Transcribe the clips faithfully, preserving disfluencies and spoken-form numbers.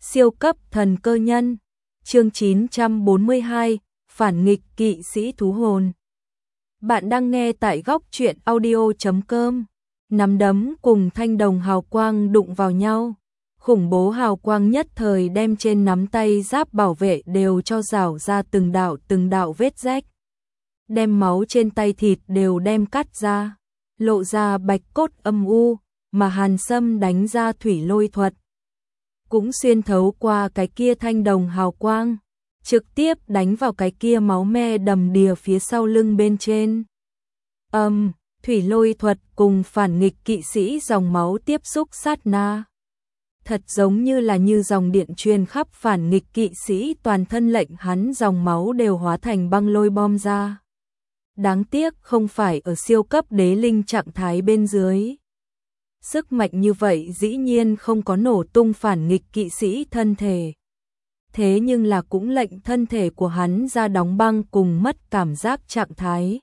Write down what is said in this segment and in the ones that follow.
Siêu cấp thần cơ nhân. Chương chín trăm bốn mươi hai, phản nghịch kỵ sĩ thú hồn. Bạn đang nghe tại góc truyện audio chấm com. Nắm đấm cùng thanh đồng hào quang đụng vào nhau. Khủng bố hào quang nhất thời đem trên nắm tay giáp bảo vệ đều cho rảo ra từng đạo từng đạo vết rách. Đem máu trên tay thịt đều đem cắt ra, lộ ra bạch cốt âm u, mà Hàn Sâm đánh ra thủy lôi thuật cũng xuyên thấu qua cái kia thanh đồng hào quang, trực tiếp đánh vào cái kia máu me đầm đìa phía sau lưng bên trên. Âm, um, thủy lôi thuật cùng phản nghịch kỵ sĩ dòng máu tiếp xúc sát na. Thật giống như là như dòng điện truyền khắp phản nghịch kỵ sĩ, toàn thân lệnh hắn dòng máu đều hóa thành băng lôi bom ra. Đáng tiếc không phải ở siêu cấp đế linh trạng thái bên dưới. Sức mạnh như vậy dĩ nhiên không có nổ tung phản nghịch kỵ sĩ thân thể. Thế nhưng là cũng lệnh thân thể của hắn ra đóng băng cùng mất cảm giác trạng thái.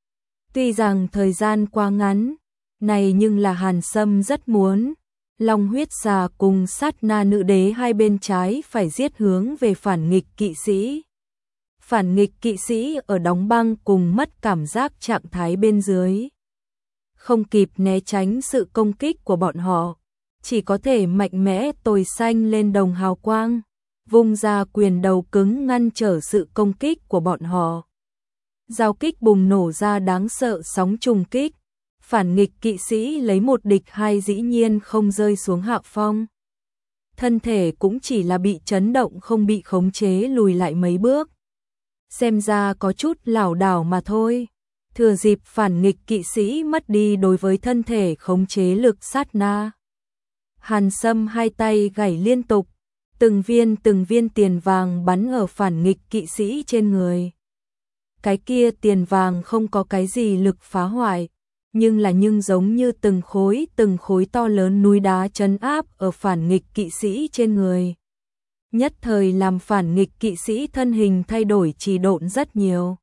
Tuy rằng thời gian quá ngắn, này nhưng là Hàn Sâm rất muốn. Long huyết xà cùng sát na nữ đế hai bên trái phải giết hướng về phản nghịch kỵ sĩ. Phản nghịch kỵ sĩ ở đóng băng cùng mất cảm giác trạng thái bên dưới, không kịp né tránh sự công kích của bọn họ, chỉ có thể mạnh mẽ tồi xanh lên đồng hào quang, vung ra quyền đầu cứng ngăn trở sự công kích của bọn họ. Giao kích bùng nổ ra đáng sợ sóng trùng kích, phản nghịch kỵ sĩ lấy một địch hai dĩ nhiên không rơi xuống hạ phong. Thân thể cũng chỉ là bị chấn động không bị khống chế lùi lại mấy bước. Xem ra có chút lảo đảo mà thôi. Thừa dịp phản nghịch kỵ sĩ mất đi đối với thân thể khống chế lực sát na, Hàn Sâm hai tay gảy liên tục, từng viên từng viên tiền vàng bắn ở phản nghịch kỵ sĩ trên người. Cái kia tiền vàng không có cái gì lực phá hoại, nhưng là nhưng giống như từng khối từng khối to lớn núi đá trấn áp ở phản nghịch kỵ sĩ trên người. Nhất thời làm phản nghịch kỵ sĩ thân hình thay đổi trì độn rất nhiều.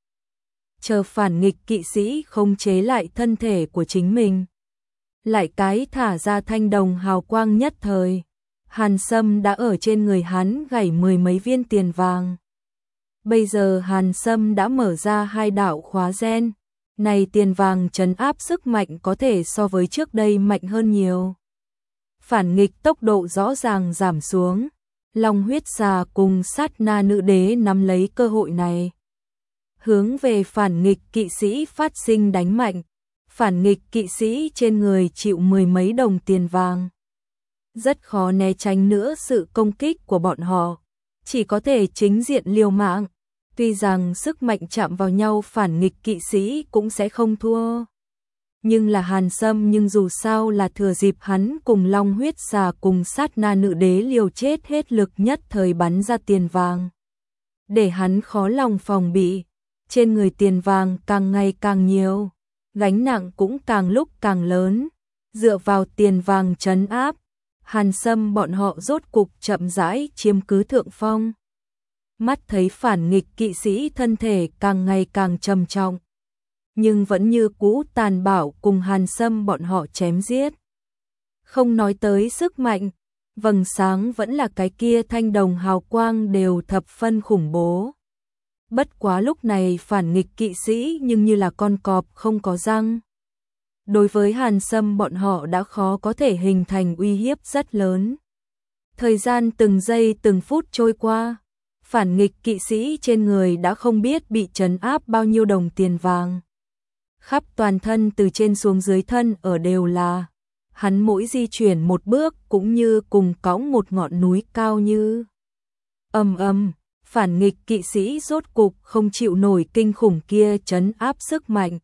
Chờ phản nghịch kỵ sĩ không chế lại thân thể của chính mình, lại cái thả ra thanh đồng hào quang nhất thời, Hàn Sâm đã ở trên người hắn gảy mười mấy viên tiền vàng. Bây giờ Hàn Sâm đã mở ra hai đạo khóa gen, này tiền vàng trấn áp sức mạnh có thể so với trước đây mạnh hơn nhiều. Phản nghịch tốc độ rõ ràng giảm xuống, Long huyết xà cùng sát na nữ đế nắm lấy cơ hội này, hướng về phản nghịch kỵ sĩ phát sinh đánh mạnh. Phản nghịch kỵ sĩ trên người chịu mười mấy đồng tiền vàng, rất khó né tránh nữa sự công kích của bọn họ, chỉ có thể chính diện liều mạng. Tuy rằng sức mạnh chạm vào nhau phản nghịch kỵ sĩ cũng sẽ không thua, nhưng là Hàn Sâm nhưng dù sao là thừa dịp hắn cùng Long huyết xà cùng sát na nữ đế liều chết hết lực nhất thời bắn ra tiền vàng, để hắn khó lòng phòng bị. Trên người tiền vàng càng ngày càng nhiều, gánh nặng cũng càng lúc càng lớn. Dựa vào tiền vàng trấn áp, Hàn Sâm bọn họ rốt cục chậm rãi chiếm cứ thượng phong. Mắt thấy phản nghịch kỵ sĩ thân thể càng ngày càng trầm trọng, nhưng vẫn như cũ tàn bạo cùng Hàn Sâm bọn họ chém giết. Không nói tới sức mạnh, vầng sáng vẫn là cái kia thanh đồng hào quang đều thập phân khủng bố. Bất quá lúc này phản nghịch kỵ sĩ nhưng như là con cọp không có răng. Đối với Hàn Sâm bọn họ đã khó có thể hình thành uy hiếp rất lớn. Thời gian từng giây từng phút trôi qua, phản nghịch kỵ sĩ trên người đã không biết bị trấn áp bao nhiêu đồng tiền vàng. Khắp toàn thân từ trên xuống dưới thân ở đều là, hắn mỗi di chuyển một bước cũng như cùng cõng một ngọn núi cao như. Ầm ầm. Phản nghịch kỵ sĩ rốt cục không chịu nổi kinh khủng kia trấn áp sức mạnh,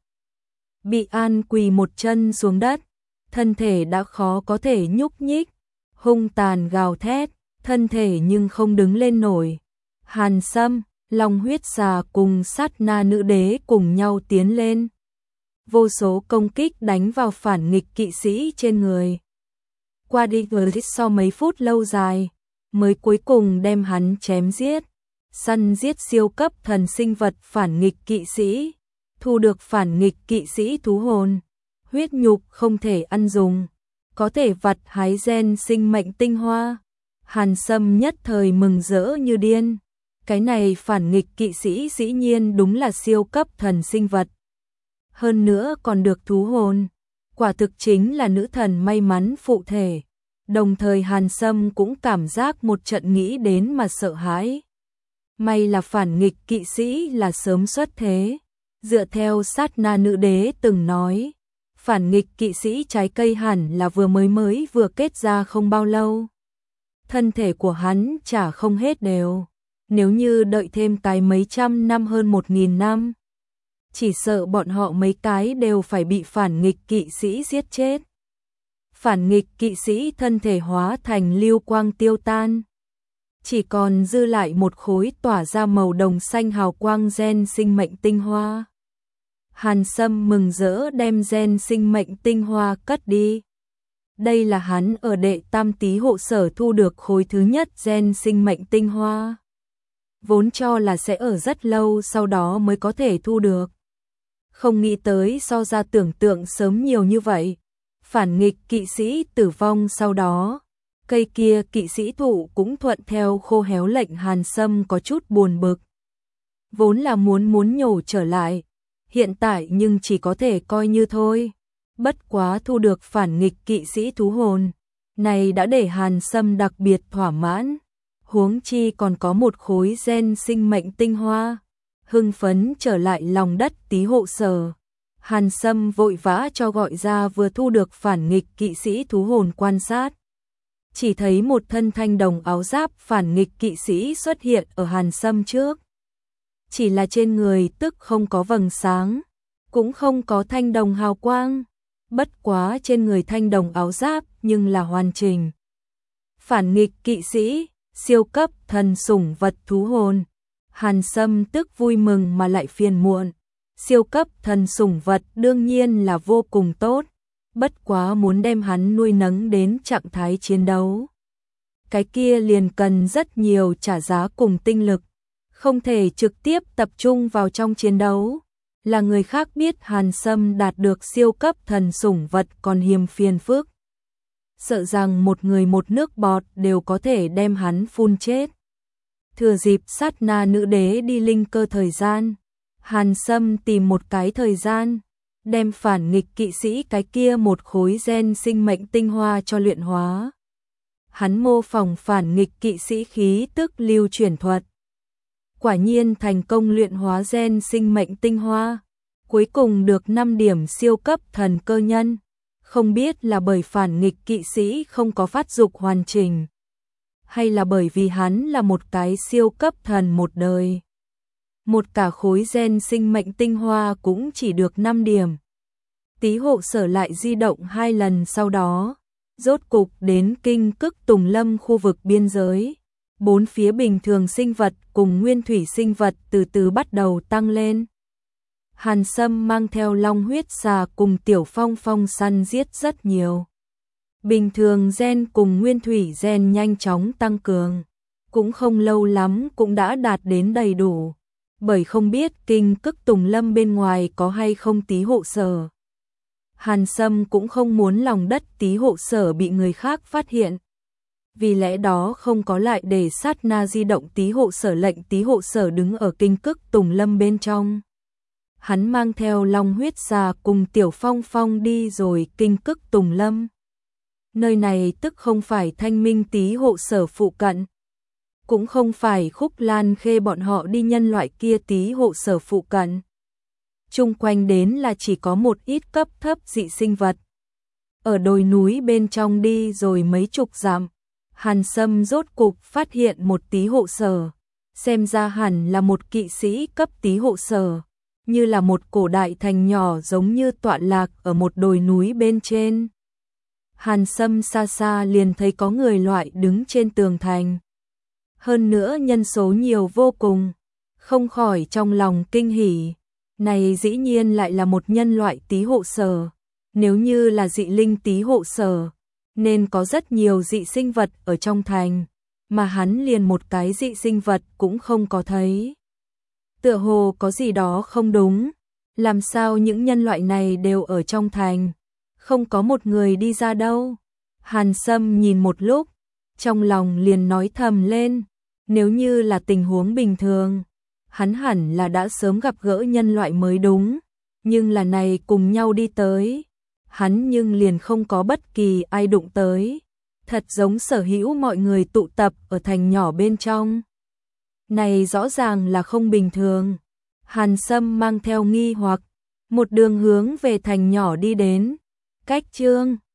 bị an quỳ một chân xuống đất, thân thể đã khó có thể nhúc nhích, hung tàn gào thét, thân thể nhưng không đứng lên nổi. Hàn Sâm, Long huyết xà cùng sát na nữ đế cùng nhau tiến lên, vô số công kích đánh vào phản nghịch kỵ sĩ trên người. Qua đi sau mấy phút lâu dài, mới cuối cùng đem hắn chém giết. Săn giết siêu cấp thần sinh vật phản nghịch kỵ sĩ, thu được phản nghịch kỵ sĩ thú hồn, huyết nhục không thể ăn dùng, có thể vặt hái gen sinh mệnh tinh hoa. Hàn Sâm nhất thời mừng rỡ như điên. Cái này phản nghịch kỵ sĩ dĩ nhiên đúng là siêu cấp thần sinh vật. Hơn nữa còn được thú hồn. Quả thực chính là nữ thần may mắn phụ thể. Đồng thời Hàn Sâm cũng cảm giác một trận nghĩ đến mà sợ hãi. May là phản nghịch kỵ sĩ là sớm xuất thế. Dựa theo sát na nữ đế từng nói, phản nghịch kỵ sĩ trái cây hẳn là vừa mới mới vừa kết ra không bao lâu. Thân thể của hắn chả không hết đều. Nếu như đợi thêm cái mấy trăm năm hơn một nghìn năm, chỉ sợ bọn họ mấy cái đều phải bị phản nghịch kỵ sĩ giết chết. Phản nghịch kỵ sĩ thân thể hóa thành lưu quang tiêu tan. Chỉ còn dư lại một khối tỏa ra màu đồng xanh hào quang gen sinh mệnh tinh hoa. Hàn Sâm mừng rỡ đem gen sinh mệnh tinh hoa cất đi. Đây là hắn ở đệ tam tý hộ sở thu được khối thứ nhất gen sinh mệnh tinh hoa. Vốn cho là sẽ ở rất lâu sau đó mới có thể thu được. Không nghĩ tới so ra tưởng tượng sớm nhiều như vậy. Phản nghịch kỵ sĩ tử vong sau đó. Cây kia kỵ sĩ thụ cũng thuận theo khô héo, lệnh Hàn Sâm có chút buồn bực. Vốn là muốn muốn nhổ trở lại. Hiện tại nhưng chỉ có thể coi như thôi. Bất quá thu được phản nghịch kỵ sĩ thú hồn. Này đã để Hàn Sâm đặc biệt thỏa mãn. Huống chi còn có một khối gen sinh mệnh tinh hoa. Hưng phấn trở lại lòng đất tí hộ sở. Hàn Sâm vội vã cho gọi ra vừa thu được phản nghịch kỵ sĩ thú hồn quan sát. Chỉ thấy một thân thanh đồng áo giáp phản nghịch kỵ sĩ xuất hiện ở Hàn Sâm trước. Chỉ là trên người tức không có vầng sáng, cũng không có thanh đồng hào quang. Bất quá trên người thanh đồng áo giáp nhưng là hoàn chỉnh. Phản nghịch kỵ sĩ, siêu cấp thần sủng vật thú hồn. Hàn Sâm tức vui mừng mà lại phiền muộn. Siêu cấp thần sủng vật đương nhiên là vô cùng tốt. Bất quá muốn đem hắn nuôi nấng đến trạng thái chiến đấu. Cái kia liền cần rất nhiều trả giá cùng tinh lực. Không thể trực tiếp tập trung vào trong chiến đấu. Là người khác biết Hàn Sâm đạt được siêu cấp thần sủng vật còn hiềm phiền phức. Sợ rằng một người một nước bọt đều có thể đem hắn phun chết. Thừa dịp sát na nữ đế đi linh cơ thời gian, Hàn Sâm tìm một cái thời gian, đem phản nghịch kỵ sĩ cái kia một khối gen sinh mệnh tinh hoa cho luyện hóa. Hắn mô phỏng phản nghịch kỵ sĩ khí tức lưu chuyển thuật. Quả nhiên thành công luyện hóa gen sinh mệnh tinh hoa, cuối cùng được năm điểm siêu cấp thần cơ nhân. Không biết là bởi phản nghịch kỵ sĩ không có phát dục hoàn chỉnh, hay là bởi vì hắn là một cái siêu cấp thần một đời. Một cả khối gen sinh mệnh tinh hoa cũng chỉ được năm điểm. Tí hộ sở lại di động hai lần sau đó, rốt cục đến Kinh Cức Tùng Lâm khu vực biên giới. Bốn phía bình thường sinh vật cùng nguyên thủy sinh vật từ từ bắt đầu tăng lên. Hàn Sâm mang theo long huyết xà cùng Tiểu Phong Phong săn giết rất nhiều. Bình thường gen cùng nguyên thủy gen nhanh chóng tăng cường, cũng không lâu lắm cũng đã đạt đến đầy đủ. Bởi không biết Kinh Cức Tùng Lâm bên ngoài có hay không tí hộ sở. Hàn Sâm cũng không muốn lòng đất tí hộ sở bị người khác phát hiện. Vì lẽ đó không có lại để sát na di động tí hộ sở, lệnh tí hộ sở đứng ở Kinh Cức Tùng Lâm bên trong. Hắn mang theo long huyết xà cùng Tiểu Phong Phong đi rồi Kinh Cức Tùng Lâm. Nơi này tức không phải Thanh Minh tí hộ sở phụ cận, cũng không phải Khúc Lan Khê bọn họ đi nhân loại kia tí hộ sở phụ cận. Chung quanh đến là chỉ có một ít cấp thấp dị sinh vật. Ở đồi núi bên trong đi rồi mấy chục dặm, Hàn Sâm rốt cục phát hiện một tí hộ sở. Xem ra hẳn là một kỵ sĩ cấp tí hộ sở, như là một cổ đại thành nhỏ giống như tọa lạc ở một đồi núi bên trên. Hàn Sâm xa xa liền thấy có người loại đứng trên tường thành. Hơn nữa nhân số nhiều vô cùng, không khỏi trong lòng kinh hỉ. Này dĩ nhiên lại là một nhân loại tí hộ sở. Nếu như là dị linh tí hộ sở, nên có rất nhiều dị sinh vật ở trong thành, mà hắn liền một cái dị sinh vật cũng không có thấy. Tựa hồ có gì đó không đúng, làm sao những nhân loại này đều ở trong thành, không có một người đi ra đâu. Hàn Sâm nhìn một lúc, trong lòng liền nói thầm lên, nếu như là tình huống bình thường, hắn hẳn là đã sớm gặp gỡ nhân loại mới đúng, nhưng là này cùng nhau đi tới, hắn nhưng liền không có bất kỳ ai đụng tới, thật giống sở hữu mọi người tụ tập ở thành nhỏ bên trong. Này rõ ràng là không bình thường. Hàn Sâm mang theo nghi hoặc, một đường hướng về thành nhỏ đi đến, cách Trương